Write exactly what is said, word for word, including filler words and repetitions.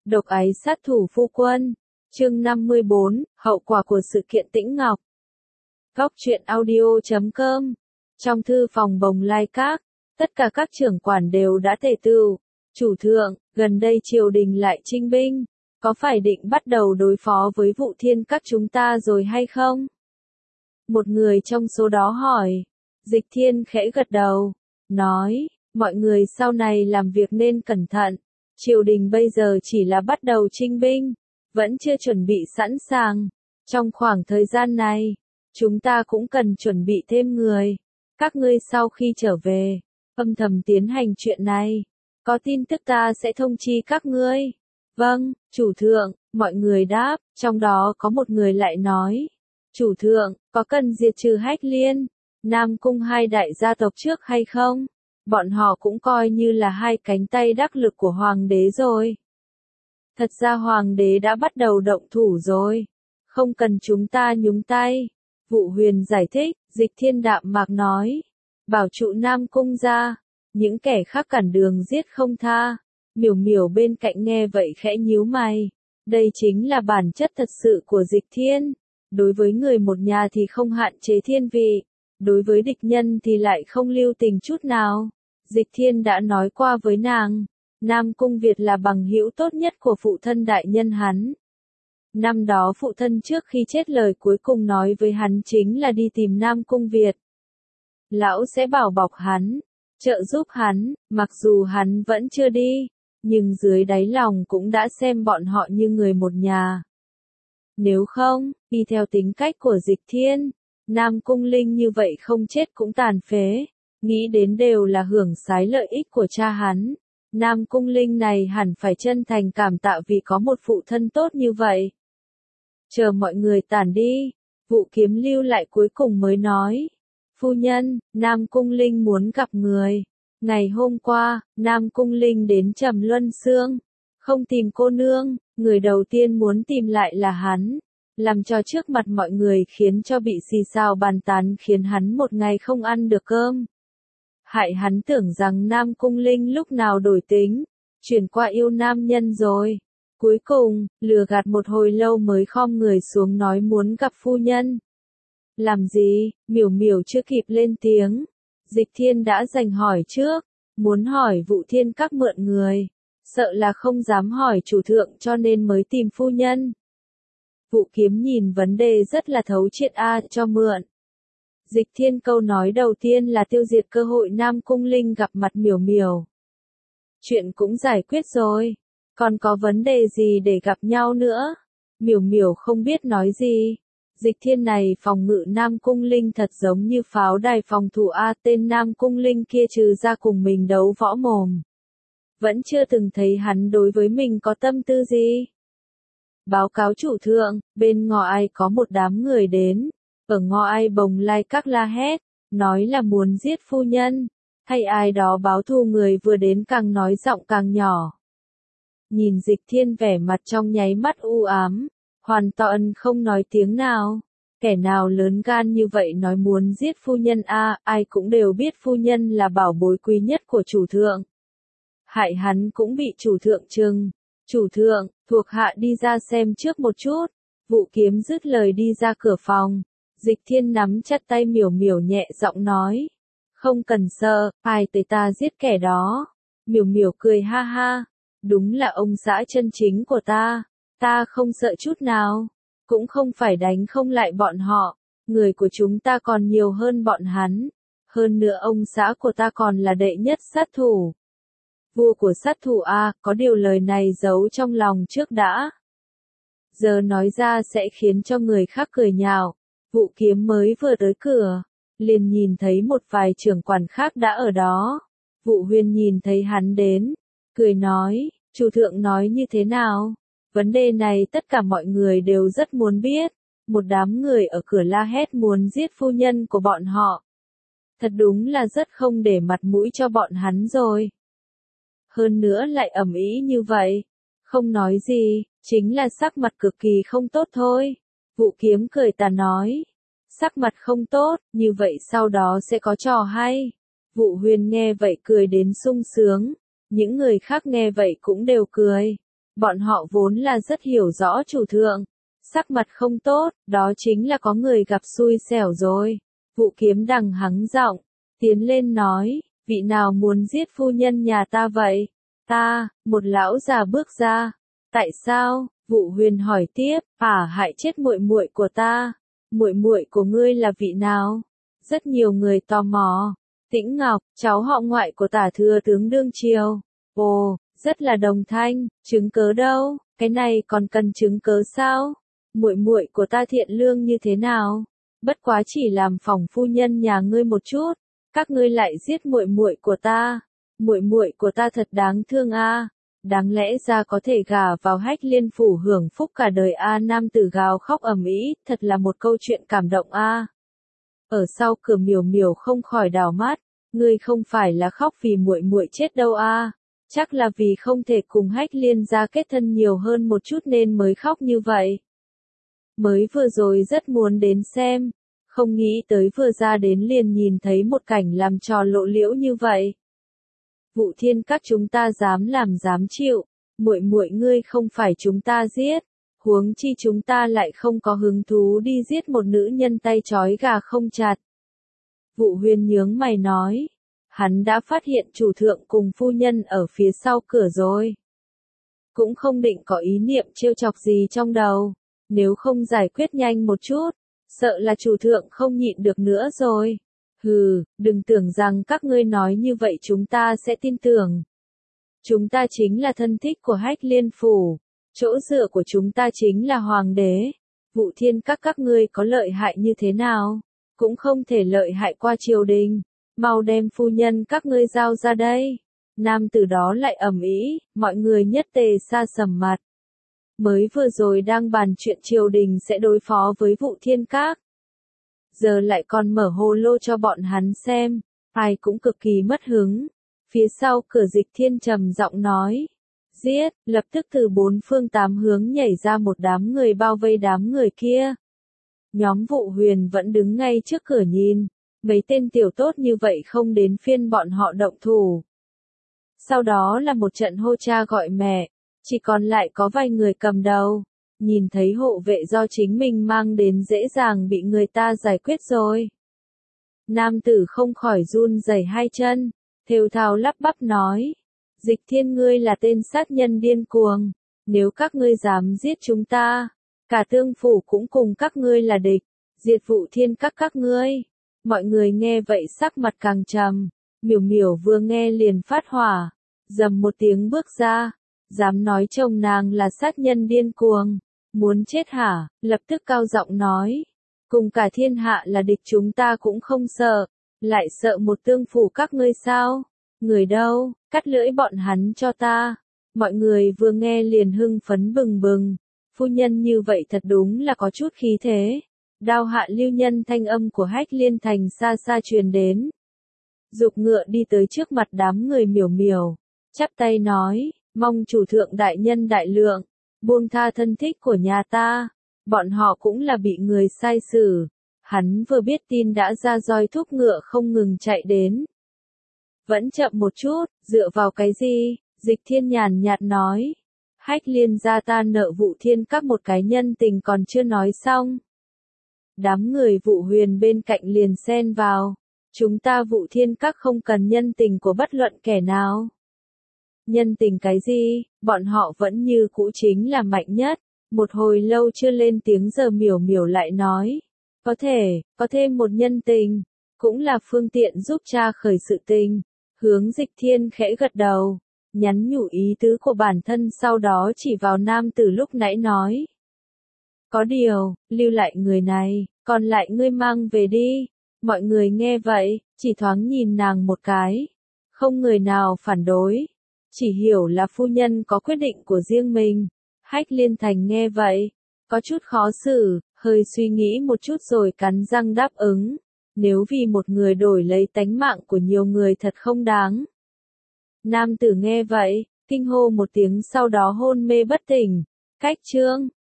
Độc ái sát thủ phu quân. Chương năm mươi bốn, hậu quả của sự kiện Tĩnh Ngọc. Góc truyện audio chấm com. Trong thư phòng Bồng Lai Các, tất cả các trưởng quản đều đã tề tựu. Chủ thượng, gần đây triều đình lại chinh binh, có phải định bắt đầu đối phó với Vụ Thiên các chúng ta rồi hay không? Một người trong số đó hỏi. Dịch Thiên khẽ gật đầu, nói, mọi người sau này làm việc nên cẩn thận. Triều đình bây giờ chỉ là bắt đầu chinh binh, vẫn chưa chuẩn bị sẵn sàng. Trong khoảng thời gian này, chúng ta cũng cần chuẩn bị thêm người. Các ngươi sau khi trở về, âm thầm tiến hành chuyện này. Có tin tức ta sẽ thông chi các ngươi. Vâng, chủ thượng, mọi người đáp, trong đó có một người lại nói. Chủ thượng, có cần diệt trừ Hách Liên, Nam Cung hai đại gia tộc trước hay không? Bọn họ cũng coi như là hai cánh tay đắc lực của hoàng đế rồi. Thật ra hoàng đế đã bắt đầu động thủ rồi. Không cần chúng ta nhúng tay. Vụ Huyền giải thích, Dịch Thiên đạm mạc nói. Bảo trụ Nam Cung ra. Những kẻ khác cản đường giết không tha. Miểu miểu bên cạnh nghe vậy khẽ nhíu mày. Đây chính là bản chất thật sự của Dịch Thiên. Đối với người một nhà thì không hạn chế thiên vị. Đối với địch nhân thì lại không lưu tình chút nào. Dịch Thiên đã nói qua với nàng, Nam Cung Việt là bằng hữu tốt nhất của phụ thân đại nhân hắn. Năm đó phụ thân trước khi chết lời cuối cùng nói với hắn chính là đi tìm Nam Cung Việt. Lão sẽ bảo bọc hắn, trợ giúp hắn, mặc dù hắn vẫn chưa đi, nhưng dưới đáy lòng cũng đã xem bọn họ như người một nhà. Nếu không, đi theo tính cách của Dịch Thiên, Nam Cung Linh như vậy không chết cũng tàn phế. Nghĩ đến đều là hưởng sái lợi ích của cha hắn. Nam Cung Linh này hẳn phải chân thành cảm tạ vì có một phụ thân tốt như vậy. Chờ mọi người tản đi, Vụ Kiếm lưu lại cuối cùng mới nói. Phu nhân, Nam Cung Linh muốn gặp người. Ngày hôm qua, Nam Cung Linh đến Trầm Luân Sương. Không tìm cô nương, người đầu tiên muốn tìm lại là hắn. Làm cho trước mặt mọi người khiến cho bị xì xào bàn tán khiến hắn một ngày không ăn được cơm. Hại hắn tưởng rằng Nam Cung Linh lúc nào đổi tính, chuyển qua yêu nam nhân rồi. Cuối cùng, lừa gạt một hồi lâu mới khom người xuống nói muốn gặp phu nhân. Làm gì, miểu miểu chưa kịp lên tiếng. Dịch Thiên đã giành hỏi trước, muốn hỏi Vụ Thiên các mượn người. Sợ là không dám hỏi chủ thượng cho nên mới tìm phu nhân. Vụ Kiếm nhìn vấn đề rất là thấu triệt a cho mượn. Dịch Thiên câu nói đầu tiên là tiêu diệt cơ hội Nam Cung Linh gặp mặt miểu miểu. Chuyện cũng giải quyết rồi. Còn có vấn đề gì để gặp nhau nữa? Miểu miểu không biết nói gì. Dịch Thiên này phòng ngự Nam Cung Linh thật giống như pháo đài phòng thủ A, tên Nam Cung Linh kia trừ ra cùng mình đấu võ mồm. Vẫn chưa từng thấy hắn đối với mình có tâm tư gì. Báo cáo chủ thượng, bên ngõ ai có một đám người đến. Ở ngõ ai Bồng Lai Các la hét, nói là muốn giết phu nhân, hay ai đó báo thù người vừa đến càng nói giọng càng nhỏ. Nhìn Dịch Thiên vẻ mặt trong nháy mắt u ám, hoàn toàn không nói tiếng nào. Kẻ nào lớn gan như vậy nói muốn giết phu nhân a, ai cũng đều biết phu nhân là bảo bối quý nhất của chủ thượng. Hại hắn cũng bị chủ thượng trừng. Chủ thượng, thuộc hạ đi ra xem trước một chút. Vụ Kiếm dứt lời đi ra cửa phòng. Dịch Thiên nắm chặt tay miểu miểu nhẹ giọng nói. Không cần sợ, ai tới ta giết kẻ đó. Miểu miểu cười ha ha. Đúng là ông xã chân chính của ta. Ta không sợ chút nào. Cũng không phải đánh không lại bọn họ. Người của chúng ta còn nhiều hơn bọn hắn. Hơn nữa ông xã của ta còn là đệ nhất sát thủ. Vua của sát thủ A, có điều lời này giấu trong lòng trước đã. Giờ nói ra sẽ khiến cho người khác cười nhạo. Vụ Kiếm mới vừa tới cửa, liền nhìn thấy một vài trưởng quản khác đã ở đó. Vụ Huyền nhìn thấy hắn đến, cười nói, chủ thượng nói như thế nào? Vấn đề này tất cả mọi người đều rất muốn biết. Một đám người ở cửa la hét muốn giết phu nhân của bọn họ. Thật đúng là rất không để mặt mũi cho bọn hắn rồi. Hơn nữa lại ầm ĩ như vậy. Không nói gì, chính là sắc mặt cực kỳ không tốt thôi. Vụ Kiếm cười tà nói. Sắc mặt không tốt, như vậy sau đó sẽ có trò hay. Vụ Huyền nghe vậy cười đến sung sướng. Những người khác nghe vậy cũng đều cười. Bọn họ vốn là rất hiểu rõ chủ thượng. Sắc mặt không tốt, đó chính là có người gặp xui xẻo rồi. Vũ Kiếm Đằng hắng giọng, tiến lên nói, vị nào muốn giết phu nhân nhà ta vậy? Ta, một lão già bước ra. Tại sao? Vũ Huyền hỏi tiếp, ả hại chết muội muội của ta. Muội muội của ngươi là vị nào? Rất nhiều người tò mò. Tĩnh Ngọc, cháu họ ngoại của Tả thừa tướng đương triều. Ồ, rất là đồng thanh, chứng cớ đâu? Cái này còn cần chứng cớ sao? Muội muội của ta thiện lương như thế nào? Bất quá chỉ làm phỏng phu nhân nhà ngươi một chút, các ngươi lại giết muội muội của ta. Muội muội của ta thật đáng thương a. Đáng lẽ ra có thể gả vào Hách Liên phủ hưởng phúc cả đời a. Nam tử gào khóc ầm ĩ, thật là một câu chuyện cảm động a. Ở sau cửa Miểu Miểu không khỏi đảo mắt, ngươi không phải là khóc vì muội muội chết đâu a, chắc là vì không thể cùng Hách Liên gia kết thân nhiều hơn một chút nên mới khóc như vậy. Mới vừa rồi rất muốn đến xem, không nghĩ tới vừa ra đến liền nhìn thấy một cảnh làm trò lộ liễu như vậy. Vũ Thiên các chúng ta dám làm dám chịu, muội muội ngươi không phải chúng ta giết, huống chi chúng ta lại không có hứng thú đi giết một nữ nhân tay trói gà không chặt. Vũ Huyền nhướng mày nói, hắn đã phát hiện chủ thượng cùng phu nhân ở phía sau cửa rồi. Cũng không định có ý niệm trêu chọc gì trong đầu, nếu không giải quyết nhanh một chút, sợ là chủ thượng không nhịn được nữa rồi. Hừ, đừng tưởng rằng các ngươi nói như vậy chúng ta sẽ tin tưởng. Chúng ta chính là thân thích của Hách Liên phủ, chỗ dựa của chúng ta chính là hoàng đế. Vũ Thiên các các ngươi có lợi hại như thế nào, cũng không thể lợi hại qua triều đình, mau đem phu nhân các ngươi giao ra đây. Nam tử đó lại ầm ĩ, mọi người nhất tề sa sầm mặt. Mới vừa rồi đang bàn chuyện triều đình sẽ đối phó với Vũ Thiên các, giờ lại còn mở hồ lô cho bọn hắn xem, ai cũng cực kỳ mất hứng. Phía sau cửa Dịch Thiên trầm giọng nói, giết, lập tức từ bốn phương tám hướng nhảy ra một đám người bao vây đám người kia. Nhóm Vũ Huyền vẫn đứng ngay trước cửa nhìn, mấy tên tiểu tốt như vậy không đến phiên bọn họ động thủ. Sau đó là một trận hô cha gọi mẹ, chỉ còn lại có vài người cầm đầu. Nhìn thấy hộ vệ do chính mình mang đến dễ dàng bị người ta giải quyết rồi. Nam tử không khỏi run rẩy hai chân, thều thào lắp bắp nói, Dịch Thiên ngươi là tên sát nhân điên cuồng, nếu các ngươi dám giết chúng ta, cả Tương phủ cũng cùng các ngươi là địch, diệt Vũ Thiên các các ngươi. Mọi người nghe vậy sắc mặt càng trầm, Miểu Miểu vừa nghe liền phát hỏa, dầm một tiếng bước ra, dám nói chồng nàng là sát nhân điên cuồng. Muốn chết hả? Lập tức cao giọng nói, cùng cả thiên hạ là địch chúng ta cũng không sợ, lại sợ một Tương phủ các ngươi sao? Người đâu, cắt lưỡi bọn hắn cho ta. Mọi người vừa nghe liền hưng phấn bừng bừng, phu nhân như vậy thật đúng là có chút khí thế. Đao hạ lưu nhân thanh âm của Hách Liên thành xa xa truyền đến. Dục ngựa đi tới trước mặt đám người Miểu Miểu, chắp tay nói, mong chủ thượng đại nhân đại lượng, buông tha thân thích của nhà ta, bọn họ cũng là bị người sai xử. Hắn vừa biết tin đã ra roi thúc ngựa không ngừng chạy đến. Vẫn chậm một chút, dựa vào cái gì? Dịch Thiên nhàn nhạt nói. Hách Liên gia ta nợ Vũ Thiên các một cái nhân tình còn chưa nói xong. Đám người Vũ Huyền bên cạnh liền xen vào. Chúng ta Vũ Thiên các không cần nhân tình của bất luận kẻ nào. Nhân tình cái gì, bọn họ vẫn như cũ chính là mạnh nhất. Một hồi lâu chưa lên tiếng giờ Miểu Miểu lại nói. Có thể, có thêm một nhân tình, cũng là phương tiện giúp cha khởi sự tình. Hướng Dịch Thiên khẽ gật đầu, nhắn nhủ ý tứ của bản thân sau đó chỉ vào nam tử lúc nãy nói. Có điều, lưu lại người này, còn lại ngươi mang về đi. Mọi người nghe vậy, chỉ thoáng nhìn nàng một cái. Không người nào phản đối. Chỉ hiểu là phu nhân có quyết định của riêng mình. Hách Liên Thành nghe vậy, có chút khó xử, hơi suy nghĩ một chút rồi cắn răng đáp ứng. Nếu vì một người đổi lấy tánh mạng của nhiều người thật không đáng. Nam tử nghe vậy, kinh hô một tiếng sau đó hôn mê bất tỉnh. Cách chương